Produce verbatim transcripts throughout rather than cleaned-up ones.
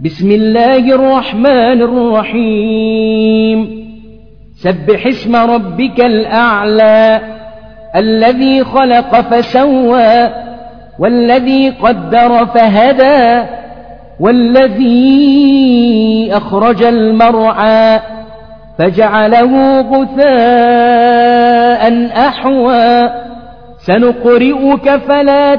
بسم الله الرحمن الرحيم سبح اسم ربك الأعلى الذي خلق فسوى والذي قدر فهدى والذي أخرج المرعى فجعله غثاء أحوى سنقرئك فلا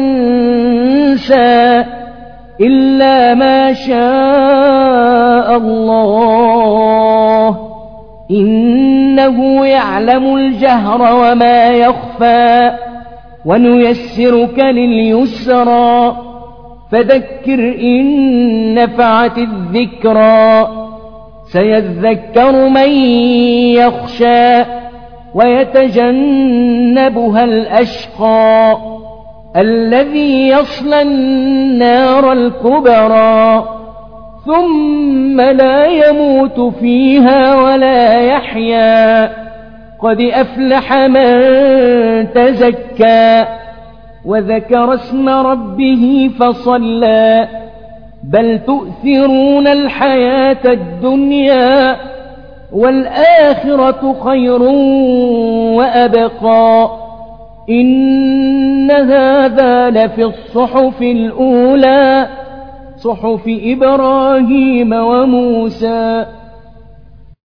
تنسى إلا ما شاء الله إنه يعلم الجهر وما يخفى ونيسرك لليسرى فذكر إن نفعت الذكرى سيذكر من يخشى ويتجنبها الأشقى الذي يصلى النار الكبرى ثم لا يموت فيها ولا يحيا قد أفلح من تزكى وذكر اسم ربه فصلى بل تؤثرون الحياة الدنيا والآخرة خير وأبقى إن هذا لفي الصحف الأولى صحف إبراهيم وموسى